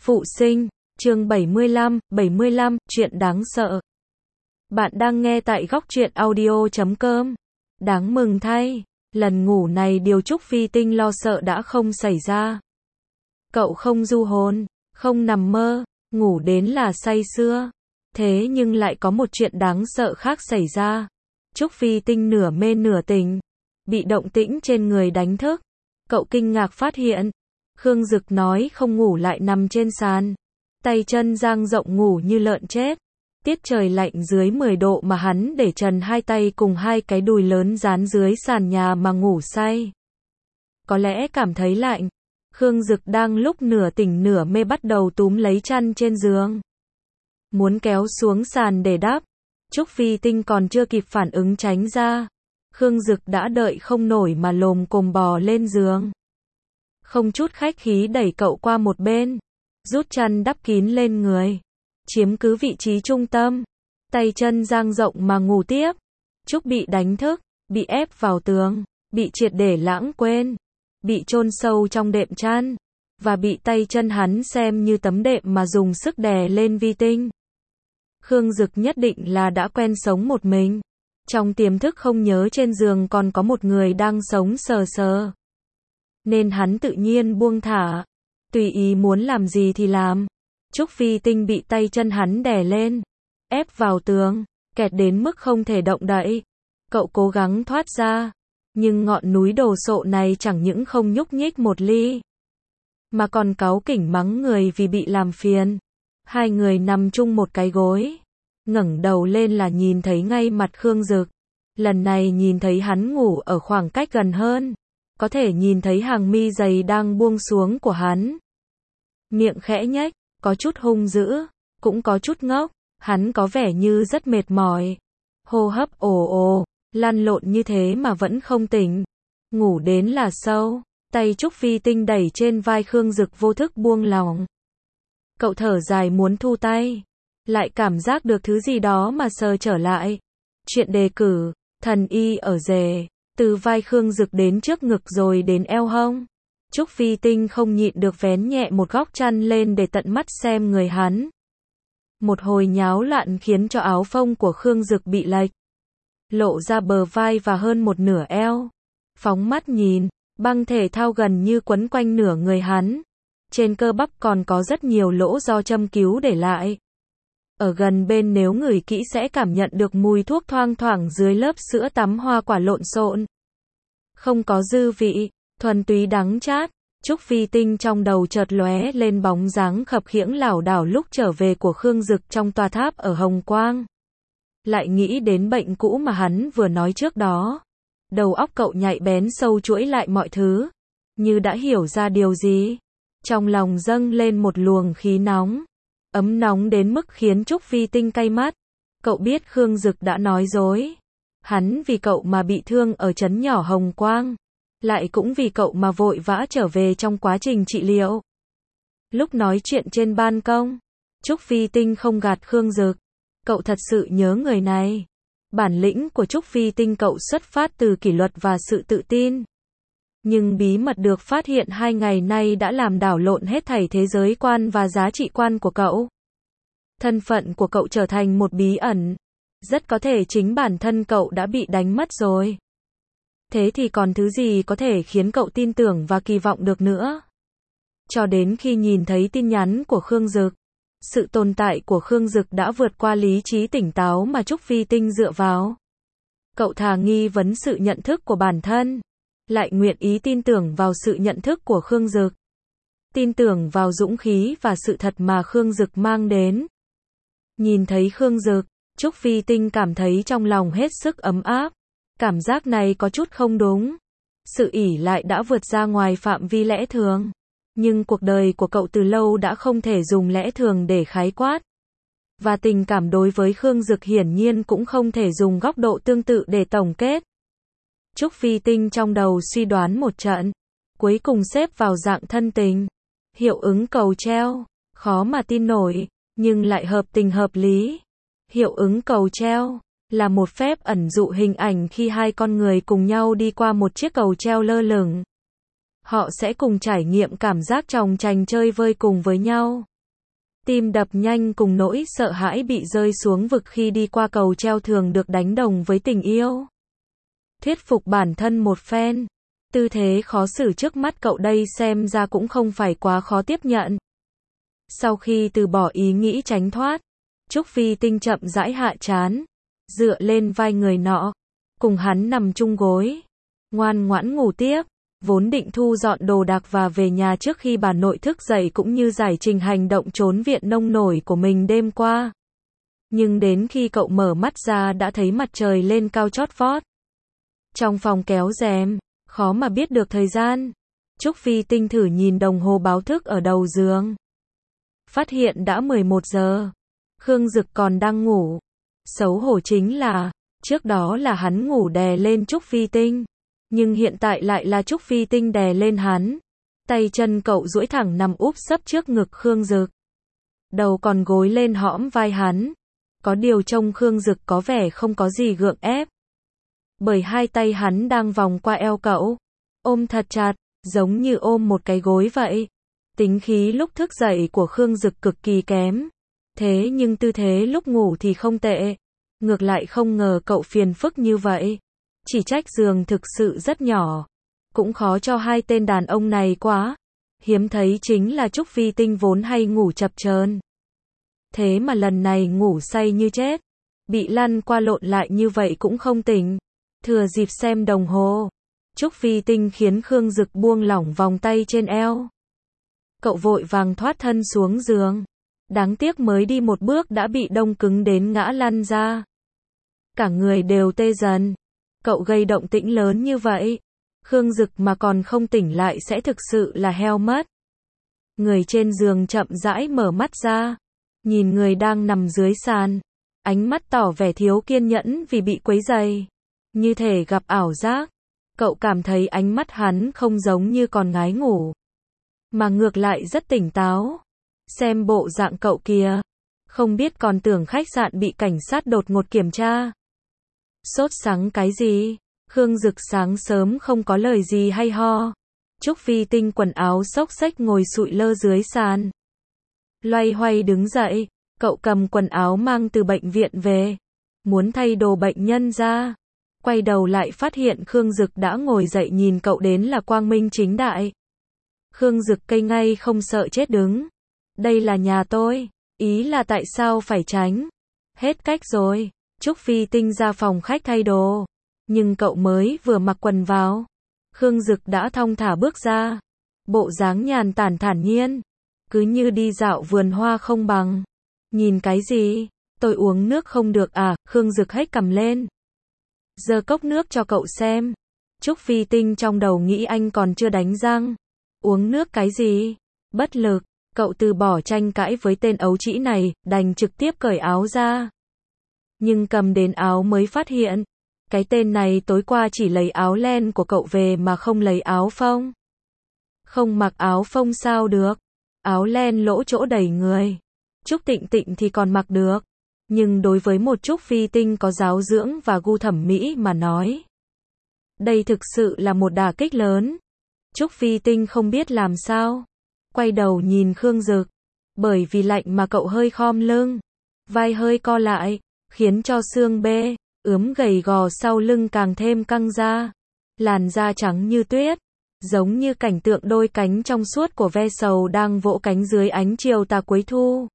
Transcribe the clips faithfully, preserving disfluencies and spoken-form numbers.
Phụ sinh, chương bảy mươi lăm, bảy mươi lăm, chuyện đáng sợ. Bạn đang nghe tại góc truyện audio chấm com. Đáng mừng thay, lần ngủ này điều Trúc Phi Tinh lo sợ đã không xảy ra. Cậu không du hồn, không nằm mơ, ngủ đến là say sưa. Thế nhưng lại có một chuyện đáng sợ khác xảy ra. Trúc Phi Tinh nửa mê nửa tỉnh, bị động tĩnh trên người đánh thức. Cậu kinh ngạc phát hiện, Khương Dực nói không ngủ lại nằm trên sàn, tay chân dang rộng ngủ như lợn chết. Tiết trời lạnh dưới mười độ mà hắn để trần hai tay cùng hai cái đùi lớn dán dưới sàn nhà mà ngủ say. Có lẽ cảm thấy lạnh, Khương Dực đang lúc nửa tỉnh nửa mê bắt đầu túm lấy chăn trên giường, muốn kéo xuống sàn để đắp. Trúc Phi Tinh còn chưa kịp phản ứng tránh ra, Khương Dực đã đợi không nổi mà lồm cồm bò lên giường. Không chút khách khí đẩy cậu qua một bên, rút chăn đắp kín lên người, chiếm cứ vị trí trung tâm, tay chân dang rộng mà ngủ tiếp. Trúc bị đánh thức, bị ép vào tường, bị triệt để lãng quên, bị chôn sâu trong đệm chăn, và bị tay chân hắn xem như tấm đệm mà dùng sức đè lên vi tinh. Khương Dực nhất định là đã quen sống một mình. Trong tiềm thức không nhớ trên giường còn có một người đang sống sờ sờ. Nên hắn tự nhiên buông thả, tùy ý muốn làm gì thì làm. Trúc Phi Tinh bị tay chân hắn đè lên, ép vào tường, kẹt đến mức không thể động đậy. Cậu cố gắng thoát ra, nhưng ngọn núi đồ sộ này chẳng những không nhúc nhích một ly, mà còn cáu kỉnh mắng người vì bị làm phiền. Hai người nằm chung một cái gối, ngẩng đầu lên là nhìn thấy ngay mặt Khương Dực. Lần này nhìn thấy hắn ngủ ở khoảng cách gần hơn, có thể nhìn thấy hàng mi dày đang buông xuống của hắn. Miệng khẽ nhếch, có chút hung dữ, cũng có chút ngốc, hắn có vẻ như rất mệt mỏi. Hô hấp ồ ồ, lăn lộn như thế mà vẫn không tỉnh. Ngủ đến là sâu, tay Trúc Phi Tinh đẩy trên vai Khương Dực vô thức buông lỏng. Cậu thở dài muốn thu tay, lại cảm giác được thứ gì đó mà sờ trở lại. Chuyện đề cử, thần y ở rể, từ vai Khương Dực đến trước ngực rồi đến eo hông. Trúc Phi Tinh không nhịn được vén nhẹ một góc chăn lên để tận mắt xem người hắn. Một hồi nháo loạn khiến cho áo phông của Khương Dực bị lệch, lộ ra bờ vai và hơn một nửa eo. Phóng mắt nhìn, băng thể thao gần như quấn quanh nửa người hắn. Trên cơ bắp còn có rất nhiều lỗ do châm cứu để lại. Ở gần bên nếu ngửi kỹ sẽ cảm nhận được mùi thuốc thoang thoảng dưới lớp sữa tắm hoa quả lộn xộn. Không có dư vị, thuần túy đắng chát. Trúc Phi Tinh trong đầu chợt lóe lên bóng dáng khập khiễng lảo đảo lúc trở về của Khương Dực trong tòa tháp ở Hồng Quang. Lại nghĩ đến bệnh cũ mà hắn vừa nói trước đó. Đầu óc cậu nhạy bén sâu chuỗi lại mọi thứ, như đã hiểu ra điều gì. Trong lòng dâng lên một luồng khí nóng, ấm nóng đến mức khiến Trúc Phi Tinh cay mắt. Cậu biết Khương Dực đã nói dối. Hắn vì cậu mà bị thương ở trấn nhỏ Hồng Quang, lại cũng vì cậu mà vội vã trở về trong quá trình trị liệu. Lúc nói chuyện trên ban công, Trúc Phi Tinh không gạt Khương Dực. Cậu thật sự nhớ người này. Bản lĩnh của Trúc Phi Tinh cậu xuất phát từ kỷ luật và sự tự tin. Nhưng bí mật được phát hiện hai ngày nay đã làm đảo lộn hết thảy thế giới quan và giá trị quan của cậu. Thân phận của cậu trở thành một bí ẩn. Rất có thể chính bản thân cậu đã bị đánh mất rồi. Thế thì còn thứ gì có thể khiến cậu tin tưởng và kỳ vọng được nữa? Cho đến khi nhìn thấy tin nhắn của Khương Dực, sự tồn tại của Khương Dực đã vượt qua lý trí tỉnh táo mà Trúc Phi Tinh dựa vào. Cậu thà nghi vấn sự nhận thức của bản thân, lại nguyện ý tin tưởng vào sự nhận thức của Khương Dực. Tin tưởng vào dũng khí và sự thật mà Khương Dực mang đến. Nhìn thấy Khương Dực, Trúc Phi Tinh cảm thấy trong lòng hết sức ấm áp. Cảm giác này có chút không đúng. Sự ỷ lại đã vượt ra ngoài phạm vi lẽ thường. Nhưng cuộc đời của cậu từ lâu đã không thể dùng lẽ thường để khái quát. Và tình cảm đối với Khương Dực hiển nhiên cũng không thể dùng góc độ tương tự để tổng kết. Trúc Phi Tinh trong đầu suy đoán một trận, cuối cùng xếp vào dạng thân tình. Hiệu ứng cầu treo, khó mà tin nổi, nhưng lại hợp tình hợp lý. Hiệu ứng cầu treo là một phép ẩn dụ hình ảnh khi hai con người cùng nhau đi qua một chiếc cầu treo lơ lửng. Họ sẽ cùng trải nghiệm cảm giác chòng chành chơi vơi cùng với nhau. Tim đập nhanh cùng nỗi sợ hãi bị rơi xuống vực khi đi qua cầu treo thường được đánh đồng với tình yêu. Thuyết phục bản thân một phen. Tư thế khó xử trước mắt cậu đây xem ra cũng không phải quá khó tiếp nhận. Sau khi từ bỏ ý nghĩ tránh thoát, Trúc Phi Tinh chậm rãi hạ trán, dựa lên vai người nọ, cùng hắn nằm chung gối, ngoan ngoãn ngủ tiếp. Vốn định thu dọn đồ đạc và về nhà trước khi bà nội thức dậy cũng như giải trình hành động trốn viện nông nổi của mình đêm qua. Nhưng đến khi cậu mở mắt ra đã thấy mặt trời lên cao chót vót. Trong phòng kéo rèm, khó mà biết được thời gian. Trúc Phi Tinh thử nhìn đồng hồ báo thức ở đầu giường. Phát hiện đã mười một giờ. Khương Dực còn đang ngủ. Xấu hổ chính là, trước đó là hắn ngủ đè lên Trúc Phi Tinh. Nhưng hiện tại lại là Trúc Phi Tinh đè lên hắn. Tay chân cậu duỗi thẳng nằm úp sấp trước ngực Khương Dực. Đầu còn gối lên hõm vai hắn. Có điều trông Khương Dực có vẻ không có gì gượng ép. Bởi hai tay hắn đang vòng qua eo cậu. Ôm thật chặt, giống như ôm một cái gối vậy. Tính khí lúc thức dậy của Khương Dực cực kỳ kém. Thế nhưng tư thế lúc ngủ thì không tệ. Ngược lại không ngờ cậu phiền phức như vậy. Chỉ trách giường thực sự rất nhỏ. Cũng khó cho hai tên đàn ông này quá. Hiếm thấy chính là Trúc Phi Tinh vốn hay ngủ chập chờn. Thế mà lần này ngủ say như chết. Bị lăn qua lộn lại như vậy cũng không tỉnh. Thừa dịp xem đồng hồ. Trúc Phi Tinh khiến Khương Dực buông lỏng vòng tay trên eo. Cậu vội vàng thoát thân xuống giường. Đáng tiếc mới đi một bước đã bị đông cứng đến ngã lăn ra. Cả người đều tê dần. Cậu gây động tĩnh lớn như vậy. Khương Dực mà còn không tỉnh lại sẽ thực sự là heo mất. Người trên giường chậm rãi mở mắt ra. Nhìn người đang nằm dưới sàn. Ánh mắt tỏ vẻ thiếu kiên nhẫn vì bị quấy rầy. Như thể gặp ảo giác. Cậu cảm thấy ánh mắt hắn không giống như còn ngái ngủ. Mà ngược lại rất tỉnh táo. Xem bộ dạng cậu kìa. Không biết còn tưởng khách sạn bị cảnh sát đột ngột kiểm tra. Sốt sắng cái gì? Khương Dực sáng sớm không có lời gì hay ho. Trúc Phi Tinh quần áo xốc xếch ngồi sụi lơ dưới sàn. Loay hoay đứng dậy, cậu cầm quần áo mang từ bệnh viện về. Muốn thay đồ bệnh nhân ra. Quay đầu lại phát hiện Khương Dực đã ngồi dậy nhìn cậu đến là quang minh chính đại. Khương Dực cây ngay không sợ chết đứng. Đây là nhà tôi. Ý là tại sao phải tránh? Hết cách rồi. Trúc Phi Tinh ra phòng khách thay đồ. Nhưng cậu mới vừa mặc quần vào. Khương Dực đã thong thả bước ra. Bộ dáng nhàn tản thản nhiên. Cứ như đi dạo vườn hoa không bằng. Nhìn cái gì? Tôi uống nước không được à? Khương Dực hếch cằm lên. Giơ cốc nước cho cậu xem. Trúc Phi Tinh trong đầu nghĩ anh còn chưa đánh răng. Uống nước cái gì? Bất lực. Cậu từ bỏ tranh cãi với tên ấu trĩ này, đành trực tiếp cởi áo ra. Nhưng cầm đến áo mới phát hiện. Cái tên này tối qua chỉ lấy áo len của cậu về mà không lấy áo phông. Không mặc áo phông sao được. Áo len lỗ chỗ đầy người. Trúc Tịnh Tịnh thì còn mặc được. Nhưng đối với một Trúc Phi Tinh có giáo dưỡng và gu thẩm mỹ mà nói. Đây thực sự là một đả kích lớn. Trúc Phi Tinh không biết làm sao. Quay đầu nhìn Khương Dực. Bởi vì lạnh mà cậu hơi khom lưng. Vai hơi co lại. Khiến cho xương bê, ướm gầy gò sau lưng càng thêm căng ra. Làn da trắng như tuyết. Giống như cảnh tượng đôi cánh trong suốt của ve sầu đang vỗ cánh dưới ánh chiều tà cuối thu.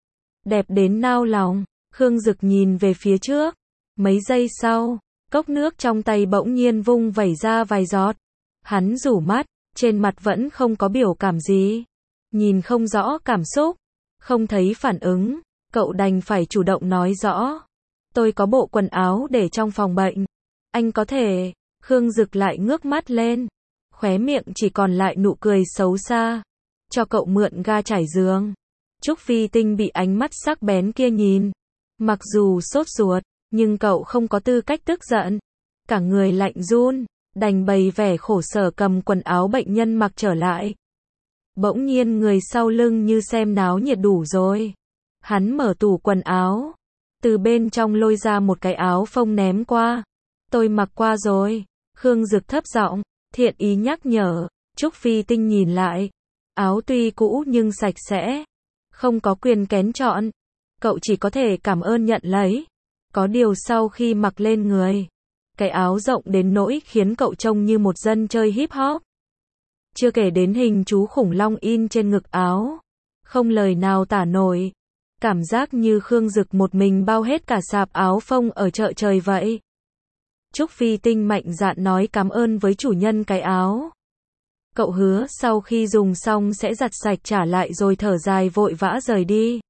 Đẹp đến nao lòng. Khương Dực nhìn về phía trước. Mấy giây sau, cốc nước trong tay bỗng nhiên vung vẩy ra vài giọt. Hắn rủ mắt, trên mặt vẫn không có biểu cảm gì. Nhìn không rõ cảm xúc, không thấy phản ứng, cậu đành phải chủ động nói rõ. Tôi có bộ quần áo để trong phòng bệnh. Anh có thể. Khương Dực lại ngước mắt lên. Khóe miệng chỉ còn lại nụ cười xấu xa. Cho cậu mượn ga trải giường. Trúc Phi Tinh bị ánh mắt sắc bén kia nhìn. Mặc dù sốt ruột, nhưng cậu không có tư cách tức giận. Cả người lạnh run, đành bày vẻ khổ sở cầm quần áo bệnh nhân mặc trở lại. Bỗng nhiên người sau lưng như xem náo nhiệt đủ rồi. Hắn mở tủ quần áo. Từ bên trong lôi ra một cái áo phông ném qua. Tôi mặc qua rồi. Khương Dực thấp giọng, thiện ý nhắc nhở. Trúc Phi Tinh nhìn lại. Áo tuy cũ nhưng sạch sẽ. Không có quyền kén chọn. Cậu chỉ có thể cảm ơn nhận lấy. Có điều sau khi mặc lên người, cái áo rộng đến nỗi khiến cậu trông như một dân chơi hip hop. Chưa kể đến hình chú khủng long in trên ngực áo. Không lời nào tả nổi. Cảm giác như Khương Dực một mình bao hết cả sạp áo phông ở chợ trời vậy. Trúc Phi Tinh mạnh dạn nói cảm ơn với chủ nhân cái áo. Cậu hứa sau khi dùng xong sẽ giặt sạch trả lại rồi thở dài vội vã rời đi.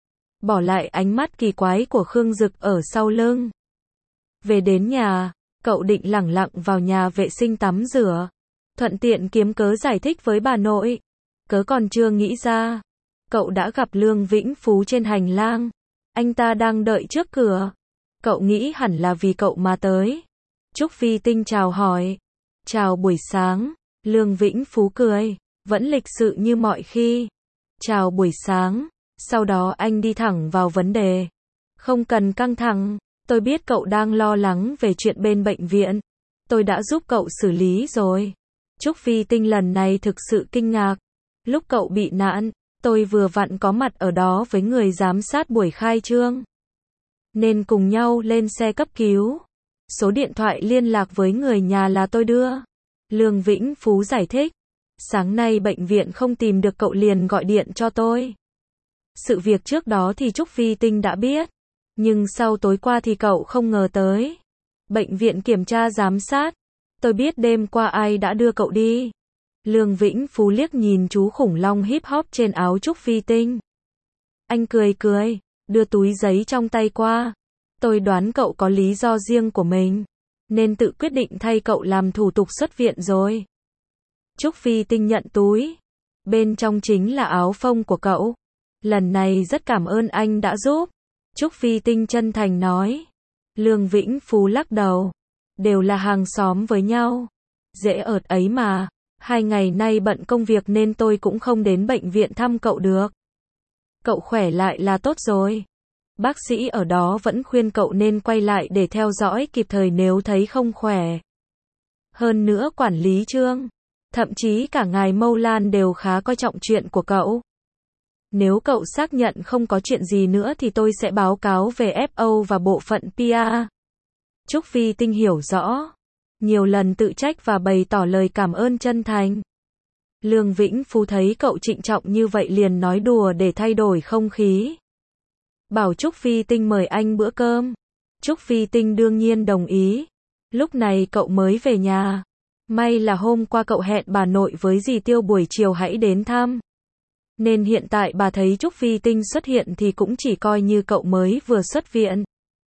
Bỏ lại ánh mắt kỳ quái của Khương Dực ở sau lưng. Về đến nhà, cậu định lẳng lặng vào nhà vệ sinh tắm rửa. Thuận tiện kiếm cớ giải thích với bà nội. Cớ còn chưa nghĩ ra. Cậu đã gặp Lương Vĩnh Phú trên hành lang. Anh ta đang đợi trước cửa. Cậu nghĩ hẳn là vì cậu mà tới. Trúc Phi Tinh chào hỏi. Chào buổi sáng. Lương Vĩnh Phú cười. Vẫn lịch sự như mọi khi. Chào buổi sáng. Sau đó anh đi thẳng vào vấn đề. Không cần căng thẳng. Tôi biết cậu đang lo lắng về chuyện bên bệnh viện. Tôi đã giúp cậu xử lý rồi. Trúc Phi Tinh lần này thực sự kinh ngạc. Lúc cậu bị nạn, tôi vừa vặn có mặt ở đó với người giám sát buổi khai trương. Nên cùng nhau lên xe cấp cứu. Số điện thoại liên lạc với người nhà là tôi đưa. Lương Vĩnh Phú giải thích. Sáng nay bệnh viện không tìm được cậu liền gọi điện cho tôi. Sự việc trước đó thì Trúc Phi Tinh đã biết. Nhưng sau tối qua thì cậu không ngờ tới. Bệnh viện kiểm tra giám sát. Tôi biết đêm qua ai đã đưa cậu đi. Lương Vĩnh Phú liếc nhìn chú khủng long hip hop trên áo Trúc Phi Tinh. Anh cười cười, đưa túi giấy trong tay qua. Tôi đoán cậu có lý do riêng của mình, nên tự quyết định thay cậu làm thủ tục xuất viện rồi. Trúc Phi Tinh nhận túi. Bên trong chính là áo phông của cậu. Lần này rất cảm ơn anh đã giúp. Trúc Phi Tinh chân thành nói. Lương Vĩnh Phú lắc đầu. Đều là hàng xóm với nhau. Dễ ợt ấy mà. Hai ngày nay bận công việc nên tôi cũng không đến bệnh viện thăm cậu được. Cậu khỏe lại là tốt rồi. Bác sĩ ở đó vẫn khuyên cậu nên quay lại để theo dõi kịp thời nếu thấy không khỏe. Hơn nữa quản lý Trương, thậm chí cả ngài Mâu Lan đều khá coi trọng chuyện của cậu. Nếu cậu xác nhận không có chuyện gì nữa thì tôi sẽ báo cáo về ép ô và bộ phận pê e. Trúc Phi Tinh hiểu rõ. Nhiều lần tự trách và bày tỏ lời cảm ơn chân thành. Lương Vĩnh Phú thấy cậu trịnh trọng như vậy liền nói đùa để thay đổi không khí. Bảo Trúc Phi Tinh mời anh bữa cơm. Trúc Phi Tinh đương nhiên đồng ý. Lúc này cậu mới về nhà. May là hôm qua cậu hẹn bà nội với dì Tiêu buổi chiều hãy đến thăm. Nên hiện tại bà thấy Trúc Phi Tinh xuất hiện thì cũng chỉ coi như cậu mới vừa xuất viện.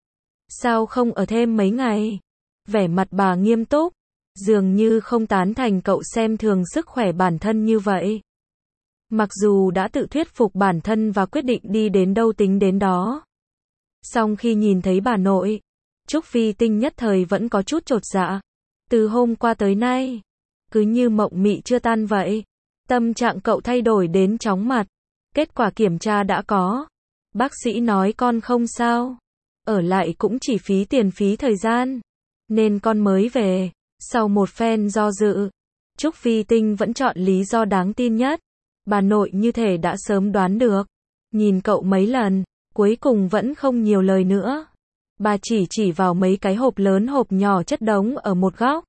Sao không ở thêm mấy ngày? Vẻ mặt bà nghiêm túc. Dường như không tán thành cậu xem thường sức khỏe bản thân như vậy. Mặc dù đã tự thuyết phục bản thân và quyết định đi đến đâu tính đến đó. Song khi nhìn thấy bà nội, Trúc Phi Tinh nhất thời vẫn có chút chột dạ. Từ hôm qua tới nay, cứ như mộng mị chưa tan vậy. Tâm trạng cậu thay đổi đến chóng mặt. Kết quả kiểm tra đã có. Bác sĩ nói con không sao. Ở lại cũng chỉ phí tiền phí thời gian. Nên con mới về. Sau một phen do dự, Trúc Phi Tinh vẫn chọn lý do đáng tin nhất. Bà nội như thể đã sớm đoán được. Nhìn cậu mấy lần, cuối cùng vẫn không nhiều lời nữa. Bà chỉ chỉ vào mấy cái hộp lớn hộp nhỏ chất đống ở một góc.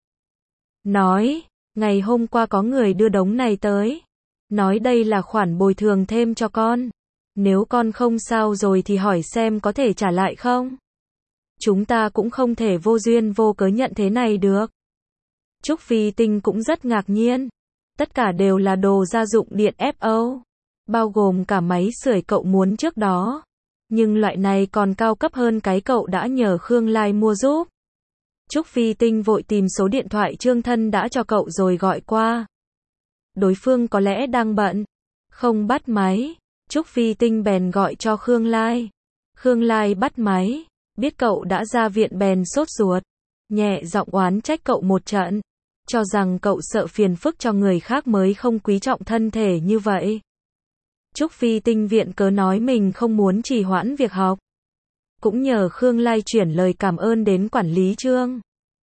Nói, ngày hôm qua có người đưa đống này tới. Nói đây là khoản bồi thường thêm cho con. Nếu con không sao rồi thì hỏi xem có thể trả lại không. Chúng ta cũng không thể vô duyên vô cớ nhận thế này được. Trúc Phi Tinh cũng rất ngạc nhiên. Tất cả đều là đồ gia dụng điện ép ô. Bao gồm cả máy sưởi cậu muốn trước đó. Nhưng loại này còn cao cấp hơn cái cậu đã nhờ Khương Lai mua giúp. Trúc Phi Tinh vội tìm số điện thoại Trương Thân đã cho cậu rồi gọi qua. Đối phương có lẽ đang bận. Không bắt máy. Trúc Phi Tinh bèn gọi cho Khương Lai. Khương Lai bắt máy. Biết cậu đã ra viện bèn sốt ruột. Nhẹ giọng oán trách cậu một trận. Cho rằng cậu sợ phiền phức cho người khác mới không quý trọng thân thể như vậy. Trúc Phi Tinh viện cớ nói mình không muốn trì hoãn việc học. Cũng nhờ Khương Lai chuyển lời cảm ơn đến quản lý Trương.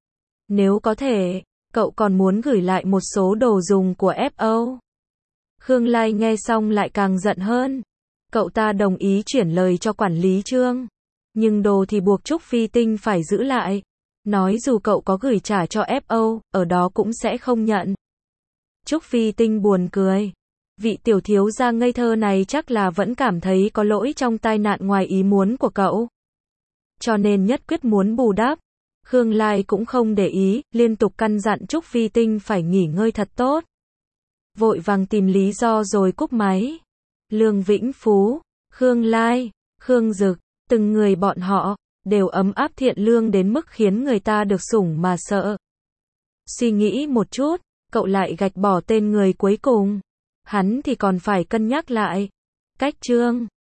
Nếu có thể, cậu còn muốn gửi lại một số đồ dùng của ép ô. Khương Lai nghe xong lại càng giận hơn. Cậu ta đồng ý chuyển lời cho quản lý Trương. Nhưng đồ thì buộc Trúc Phi Tinh phải giữ lại. Nói dù cậu có gửi trả cho ép ô, ở đó cũng sẽ không nhận. Trúc Phi Tinh buồn cười. Vị tiểu thiếu gia ngây thơ này chắc là vẫn cảm thấy có lỗi trong tai nạn ngoài ý muốn của cậu. Cho nên nhất quyết muốn bù đắp. Khương Lai cũng không để ý, liên tục căn dặn Trúc Phi Tinh phải nghỉ ngơi thật tốt. Vội vàng tìm lý do rồi cúp máy. Lương Vĩnh Phú, Khương Lai, Khương Dực, từng người bọn họ, đều ấm áp thiện lương đến mức khiến người ta được sủng mà sợ. Suy nghĩ một chút, cậu lại gạch bỏ tên người cuối cùng. Hắn thì còn phải cân nhắc lại. Cách Trương